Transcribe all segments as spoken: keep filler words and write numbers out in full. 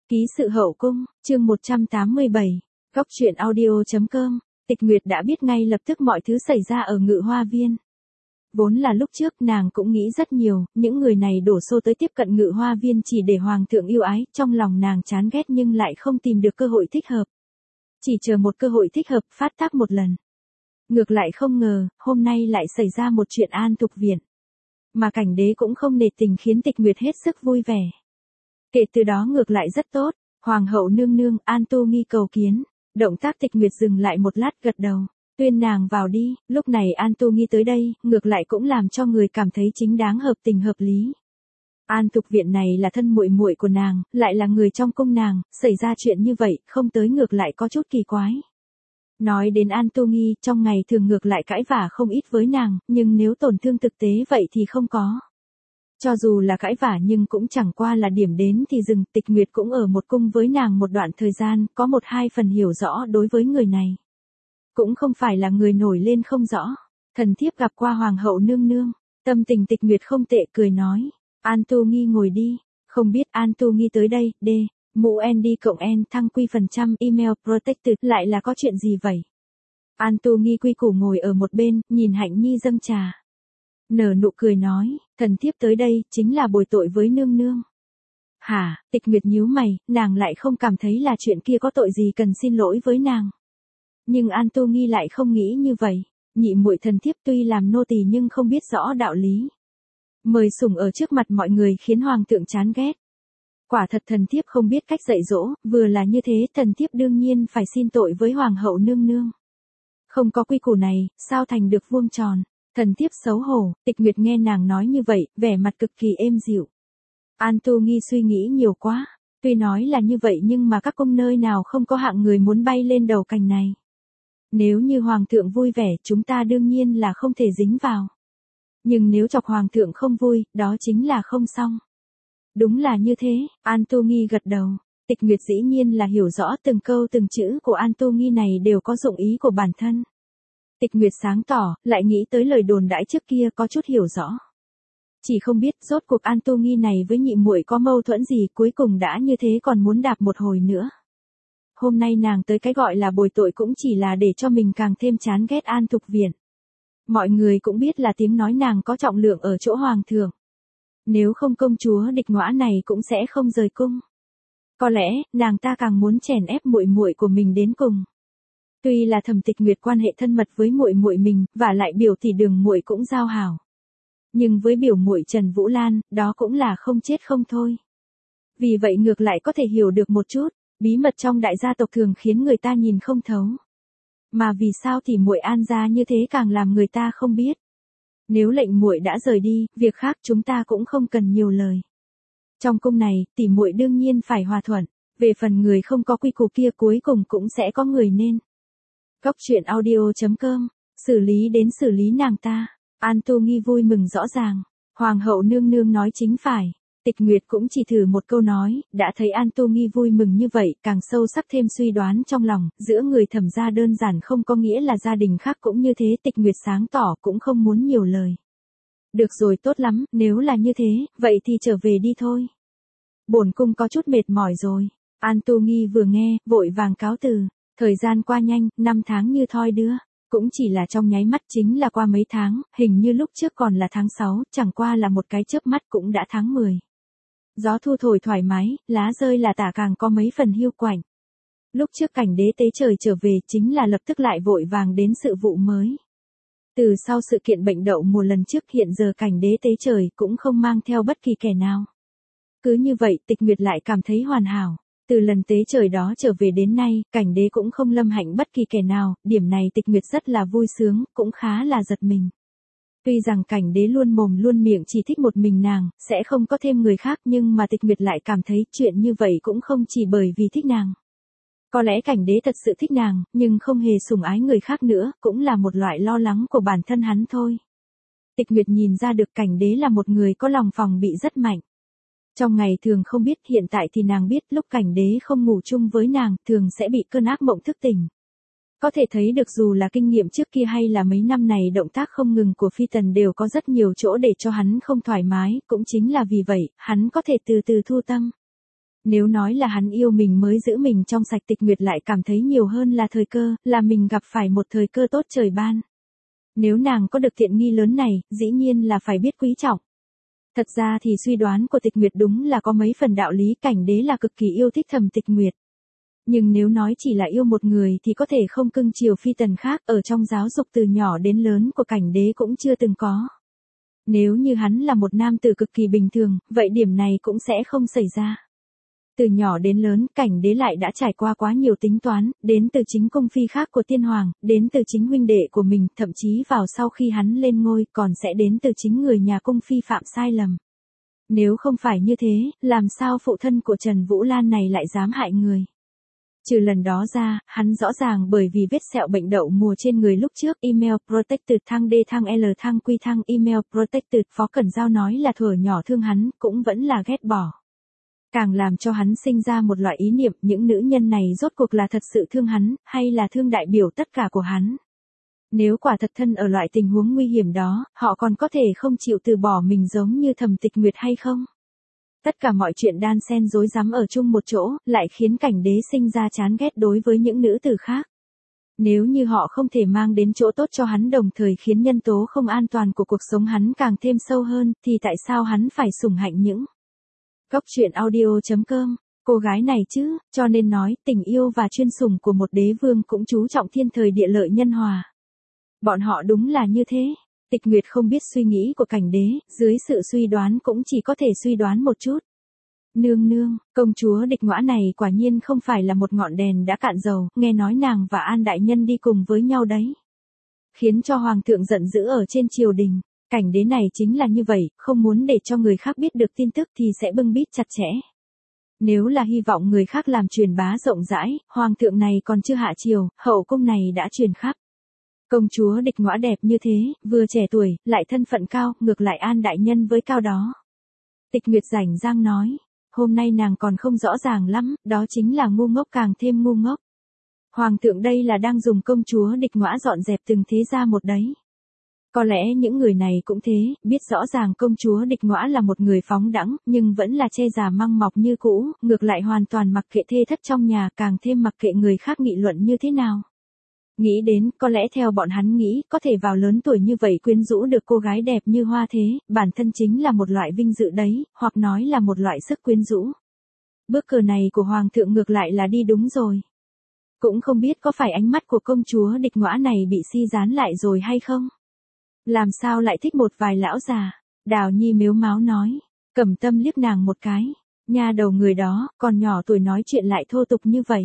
Ký sự hậu cung, chương một trăm tám mươi bảy, góc truyện audio.com, Tịch Nguyệt đã biết ngay lập tức mọi thứ xảy ra ở Ngự Hoa Viên. Vốn là lúc trước nàng cũng nghĩ rất nhiều, những người này đổ xô tới tiếp cận Ngự Hoa Viên chỉ để Hoàng thượng yêu ái, trong lòng nàng chán ghét nhưng lại không tìm được cơ hội thích hợp. Chỉ chờ một cơ hội thích hợp phát tác một lần. Ngược lại không ngờ, hôm nay lại xảy ra một chuyện an tục viện. Mà Cảnh Đế cũng không nể tình khiến Tịch Nguyệt hết sức vui vẻ. Kể từ đó ngược lại rất tốt, Hoàng hậu nương nương, An Tu Nghi cầu kiến. Động tác Tịch Nguyệt dừng lại một lát gật đầu, tuyên nàng vào đi. Lúc này An Tu Nghi tới đây, ngược lại cũng làm cho người cảm thấy chính đáng, hợp tình hợp lý. An Tục viện này là thân muội muội của nàng, lại là người trong cung nàng, xảy ra chuyện như vậy, không tới ngược lại có chút kỳ quái. Nói đến An Tu Nghi, trong ngày thường ngược lại cãi vả không ít với nàng, nhưng nếu tổn thương thực tế vậy thì không có. Cho dù là cãi vả nhưng cũng chẳng qua là điểm đến thì dừng. Tịch Nguyệt cũng ở một cung với nàng một đoạn thời gian, có một hai phần hiểu rõ đối với người này. Cũng không phải là người nổi lên không rõ. Thần thiếp gặp qua Hoàng hậu nương nương, tâm tình Tịch Nguyệt không tệ, cười nói. An Tu Nghi ngồi đi. Không biết An Tu Nghi tới đây, D, mũ N D cộng N thăng quy phần trăm email protected, lại là có chuyện gì vậy? An Tu Nghi quy củ ngồi ở một bên, nhìn Hạnh Nhi dâng trà. Nở nụ cười nói, thần thiếp tới đây, chính là bồi tội với nương nương. Hả? Tịch Nguyệt nhíu mày, nàng lại không cảm thấy là chuyện kia có tội gì cần xin lỗi với nàng. Nhưng An Tu Nghi lại không nghĩ như vậy, nhị muội thần thiếp tuy làm nô tỳ nhưng không biết rõ đạo lý. Mời sủng ở trước mặt mọi người khiến hoàng thượng chán ghét. Quả thật thần thiếp không biết cách dạy dỗ, vừa là như thế thần thiếp đương nhiên phải xin tội với hoàng hậu nương nương. Không có quy củ này, sao thành được vuông tròn? Thần thiếp xấu hổ. Tịch Nguyệt nghe nàng nói như vậy, vẻ mặt cực kỳ êm dịu. An Tu Nghi suy nghĩ nhiều quá, tuy nói là như vậy nhưng mà các cung nơi nào không có hạng người muốn bay lên đầu cành này. Nếu như hoàng thượng vui vẻ, chúng ta đương nhiên là không thể dính vào. Nhưng nếu chọc hoàng thượng không vui, đó chính là không xong. Đúng là như thế. An Tu Nghi gật đầu. Tịch Nguyệt dĩ nhiên là hiểu rõ từng câu từng chữ của An Tu Nghi này đều có dụng ý của bản thân. Tịch Nguyệt sáng tỏ, lại nghĩ tới lời đồn đãi trước kia, có chút hiểu rõ. Chỉ không biết rốt cuộc An Tu Nghi này với nhị muội có mâu thuẫn gì, cuối cùng đã như thế còn muốn đạp một hồi nữa. Hôm nay nàng tới cái gọi là bồi tội cũng chỉ là để cho mình càng thêm chán ghét An Tục viện. Mọi người cũng biết là tiếng nói nàng có trọng lượng ở chỗ hoàng thượng. Nếu không công chúa Địch Ngõa này cũng sẽ không rời cung. Có lẽ, nàng ta càng muốn chèn ép muội muội của mình đến cùng. Tuy là Thẩm Tịch Nguyệt quan hệ thân mật với muội muội mình, và lại biểu tỷ Đường muội cũng giao hảo. Nhưng với biểu muội Trần Vũ Lan, đó cũng là không chết không thôi. Vì vậy ngược lại có thể hiểu được một chút, bí mật trong đại gia tộc thường khiến người ta nhìn không thấu. Mà vì sao thì muội An gia như thế càng làm người ta không biết. Nếu lệnh muội đã rời đi, việc khác chúng ta cũng không cần nhiều lời. Trong cung này, tỷ muội đương nhiên phải hòa thuận, về phần người không có quy củ kia cuối cùng cũng sẽ có người nên. Góc truyện audio.com, xử lý đến xử lý nàng ta. An Tu Nghi vui mừng rõ ràng. Hoàng hậu nương nương nói chính phải. Tịch Nguyệt cũng chỉ thử một câu nói, đã thấy An Tu Nghi vui mừng như vậy, càng sâu sắc thêm suy đoán trong lòng, giữa người Thẩm gia đơn giản không có nghĩa là gia đình khác cũng như thế. Tịch Nguyệt sáng tỏ cũng không muốn nhiều lời. Được rồi, tốt lắm, nếu là như thế, vậy thì trở về đi thôi. Bổn cung có chút mệt mỏi rồi. An Tu Nghi vừa nghe, vội vàng cáo từ. Thời gian qua nhanh, năm tháng như thoi đưa. Cũng chỉ là trong nháy mắt, chính là qua mấy tháng, hình như lúc trước còn là tháng sáu, chẳng qua là một cái chớp mắt cũng đã tháng mười. Gió thu thổi thoải mái, lá rơi là tả càng có mấy phần hiu quạnh. Lúc trước Cảnh Đế tế trời trở về chính là lập tức lại vội vàng đến sự vụ mới. Từ sau sự kiện bệnh đậu mùa lần trước, hiện giờ Cảnh Đế tế trời cũng không mang theo bất kỳ kẻ nào. Cứ như vậy Tịch Nguyệt lại cảm thấy hoàn hảo. Từ lần tế trời đó trở về đến nay, Cảnh Đế cũng không lâm hạnh bất kỳ kẻ nào, điểm này Tịch Nguyệt rất là vui sướng, cũng khá là giật mình. Tuy rằng Cảnh Đế luôn mồm luôn miệng chỉ thích một mình nàng, sẽ không có thêm người khác, nhưng mà Tịch Nguyệt lại cảm thấy chuyện như vậy cũng không chỉ bởi vì thích nàng. Có lẽ Cảnh Đế thật sự thích nàng, nhưng không hề sủng ái người khác nữa, cũng là một loại lo lắng của bản thân hắn thôi. Tịch Nguyệt nhìn ra được Cảnh Đế là một người có lòng phòng bị rất mạnh. Trong ngày thường không biết, hiện tại thì nàng biết, lúc Cảnh Đế không ngủ chung với nàng, thường sẽ bị cơn ác mộng thức tỉnh. Có thể thấy được dù là kinh nghiệm trước kia hay là mấy năm này động tác không ngừng của Phi Tần đều có rất nhiều chỗ để cho hắn không thoải mái, cũng chính là vì vậy, hắn có thể từ từ thu tâm. Nếu nói là hắn yêu mình mới giữ mình trong sạch, Tịch Nguyệt lại cảm thấy nhiều hơn là thời cơ, là mình gặp phải một thời cơ tốt trời ban. Nếu nàng có được tiện nghi lớn này, dĩ nhiên là phải biết quý trọng. Thật ra thì suy đoán của Tịch Nguyệt đúng là có mấy phần đạo lý, Cảnh Đế là cực kỳ yêu thích Thẩm Tịch Nguyệt. Nhưng nếu nói chỉ là yêu một người thì có thể không cưng chiều phi tần khác, ở trong giáo dục từ nhỏ đến lớn của Cảnh Đế cũng chưa từng có. Nếu như hắn là một nam tử cực kỳ bình thường, vậy điểm này cũng sẽ không xảy ra. Từ nhỏ đến lớn, Cảnh Đế lại đã trải qua quá nhiều tính toán, đến từ chính cung phi khác của tiên hoàng, đến từ chính huynh đệ của mình, thậm chí vào sau khi hắn lên ngôi còn sẽ đến từ chính người nhà cung phi phạm sai lầm. Nếu không phải như thế, làm sao phụ thân của Trần Vũ Lan này lại dám hại người? Trừ lần đó ra, hắn rõ ràng bởi vì vết sẹo bệnh đậu mùa trên người lúc trước, email protected thăng D thăng L thăng Q thăng email protected, Phó Cẩn Giao nói là thuở nhỏ thương hắn, cũng vẫn là ghét bỏ. Càng làm cho hắn sinh ra một loại ý niệm, những nữ nhân này rốt cuộc là thật sự thương hắn, hay là thương đại biểu tất cả của hắn. Nếu quả thật thân ở loại tình huống nguy hiểm đó, họ còn có thể không chịu từ bỏ mình giống như Thẩm Tịch Nguyệt hay không? Tất cả mọi chuyện đan xen rối rắm ở chung một chỗ, lại khiến Cảnh Đế sinh ra chán ghét đối với những nữ tử khác. Nếu như họ không thể mang đến chỗ tốt cho hắn, đồng thời khiến nhân tố không an toàn của cuộc sống hắn càng thêm sâu hơn, thì tại sao hắn phải sủng hạnh những Góc truyện audio chấm com, cô gái này chứ, cho nên nói, tình yêu và chuyên sủng của một đế vương cũng chú trọng thiên thời địa lợi nhân hòa. Bọn họ đúng là như thế. Tịch Nguyệt không biết suy nghĩ của Cảnh Đế, dưới sự suy đoán cũng chỉ có thể suy đoán một chút. Nương nương, công chúa Địch Ngõa này quả nhiên không phải là một ngọn đèn đã cạn dầu, nghe nói nàng và An đại nhân đi cùng với nhau đấy. Khiến cho hoàng thượng giận dữ ở trên triều đình. Cảnh Đế này chính là như vậy, không muốn để cho người khác biết được tin tức thì sẽ bưng bít chặt chẽ. Nếu là hy vọng người khác làm truyền bá rộng rãi, hoàng thượng này còn chưa hạ triều, hậu cung này đã truyền khắp. Công chúa Địch Ngõa đẹp như thế, vừa trẻ tuổi, lại thân phận cao, ngược lại An đại nhân với cao đó. Tịch Nguyệt rảnh rang nói, hôm nay nàng còn không rõ ràng lắm, đó chính là ngu ngốc càng thêm ngu ngốc. Hoàng thượng đây là đang dùng công chúa Địch Ngõa dọn dẹp từng thế gia một đấy. Có lẽ những người này cũng thế, biết rõ ràng công chúa Địch Ngõa là một người phóng đãng, nhưng vẫn là che già măng mọc như cũ, ngược lại hoàn toàn mặc kệ thê thất trong nhà, càng thêm mặc kệ người khác nghị luận như thế nào. Nghĩ đến, có lẽ theo bọn hắn nghĩ, có thể vào lớn tuổi như vậy quyến rũ được cô gái đẹp như Hoa thế, bản thân chính là một loại vinh dự đấy, hoặc nói là một loại sức quyến rũ. Bước cờ này của Hoàng thượng ngược lại là đi đúng rồi. Cũng không biết có phải ánh mắt của công chúa Địch Ngõa này bị si dán lại rồi hay không? Làm sao lại thích một vài lão già? Đào Nhi mếu máo nói. Cẩm Tâm liếc nàng một cái. Nha đầu người đó, còn nhỏ tuổi nói chuyện lại thô tục như vậy.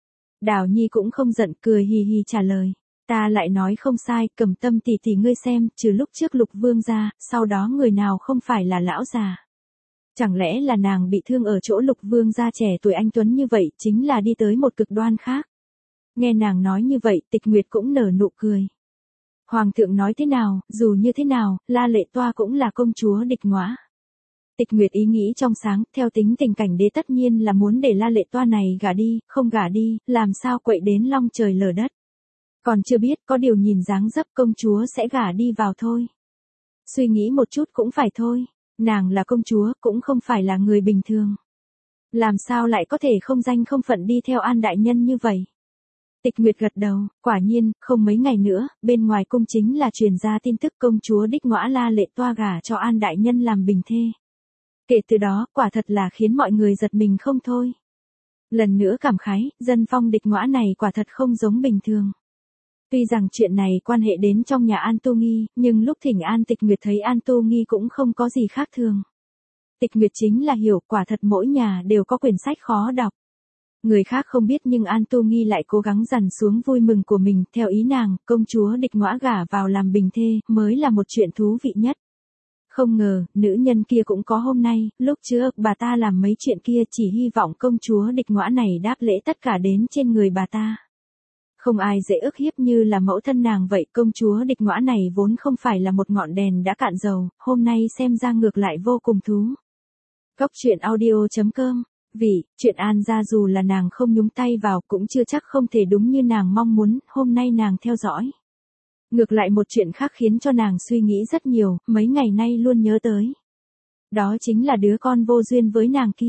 Đào Nhi cũng không giận, cười hì hì trả lời. Ta lại nói không sai, Cẩm Tâm tỷ tỷ ngươi xem, trừ lúc trước Lục Vương ra, sau đó người nào không phải là lão già. Chẳng lẽ là nàng bị thương ở chỗ Lục Vương gia trẻ tuổi anh tuấn như vậy, chính là đi tới một cực đoan khác. Nghe nàng nói như vậy, Tịch Nguyệt cũng nở nụ cười. Hoàng thượng nói thế nào, dù như thế nào, La Lệ Toa cũng là công chúa Địch Ngõa. Tịch Nguyệt ý nghĩ trong sáng, theo tính tình Cảnh Đế tất nhiên là muốn để La Lệ Toa này gả đi, không gả đi, làm sao quậy đến long trời lở đất. Còn chưa biết, có điều nhìn dáng dấp công chúa sẽ gả đi vào thôi. Suy nghĩ một chút cũng phải thôi, nàng là công chúa, cũng không phải là người bình thường. Làm sao lại có thể không danh không phận đi theo An đại nhân như vậy. Tịch Nguyệt gật đầu, quả nhiên, không mấy ngày nữa, bên ngoài cung chính là truyền ra tin tức công chúa Đích Ngõa La Lệ Toa gả cho An đại nhân làm bình thê. Kể từ đó, quả thật là khiến mọi người giật mình không thôi. Lần nữa cảm khái, dân phong Địch Ngõa này quả thật không giống bình thường. Tuy rằng chuyện này quan hệ đến trong nhà An Tu Nghi, nhưng lúc thỉnh An Tịch Nguyệt thấy An Tu Nghi cũng không có gì khác thường. Tịch Nguyệt chính là hiểu, quả thật mỗi nhà đều có quyển sách khó đọc. Người khác không biết nhưng An Tu Nghi lại cố gắng dằn xuống vui mừng của mình, theo ý nàng, công chúa Địch Ngõa gả vào làm bình thê, mới là một chuyện thú vị nhất. Không ngờ, nữ nhân kia cũng có hôm nay, lúc trước bà ta làm mấy chuyện kia chỉ hy vọng công chúa Địch Ngõa này đáp lễ tất cả đến trên người bà ta. Không ai dễ ức hiếp như là mẫu thân nàng vậy, công chúa Địch Ngõa này vốn không phải là một ngọn đèn đã cạn dầu, hôm nay xem ra ngược lại vô cùng thú. Góc truyện audio chấm com. Vì, chuyện An gia dù là nàng không nhúng tay vào cũng chưa chắc không thể đúng như nàng mong muốn, hôm nay nàng theo dõi. Ngược lại một chuyện khác khiến cho nàng suy nghĩ rất nhiều, mấy ngày nay luôn nhớ tới. Đó chính là đứa con vô duyên với nàng kia.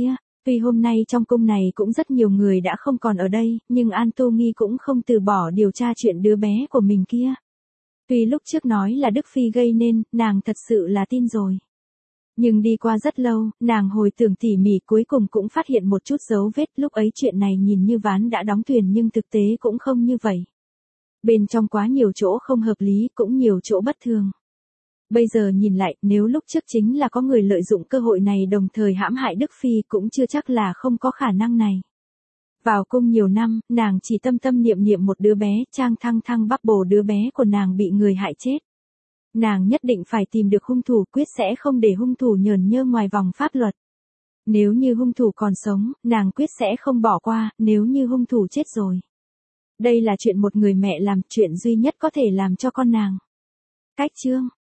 Tuy hôm nay trong cung này cũng rất nhiều người đã không còn ở đây, nhưng An Tô Nghi cũng không từ bỏ điều tra chuyện đứa bé của mình kia. Tuy lúc trước nói là Đức Phi gây nên, nàng thật sự là tin rồi. Nhưng đi qua rất lâu, nàng hồi tưởng tỉ mỉ cuối cùng cũng phát hiện một chút dấu vết, lúc ấy chuyện này nhìn như ván đã đóng thuyền nhưng thực tế cũng không như vậy. Bên trong quá nhiều chỗ không hợp lý, cũng nhiều chỗ bất thường. Bây giờ nhìn lại, nếu lúc trước chính là có người lợi dụng cơ hội này đồng thời hãm hại Đức Phi cũng chưa chắc là không có khả năng này. Vào cung nhiều năm, nàng chỉ tâm tâm niệm niệm một đứa bé, Trang Thăng Thăng bắp bồ đứa bé của nàng bị người hại chết. Nàng nhất định phải tìm được hung thủ, quyết sẽ không để hung thủ nhởn nhơ ngoài vòng pháp luật. Nếu như hung thủ còn sống, nàng quyết sẽ không bỏ qua, nếu như hung thủ chết rồi. Đây là chuyện một người mẹ làm, chuyện duy nhất có thể làm cho con nàng. Cách chương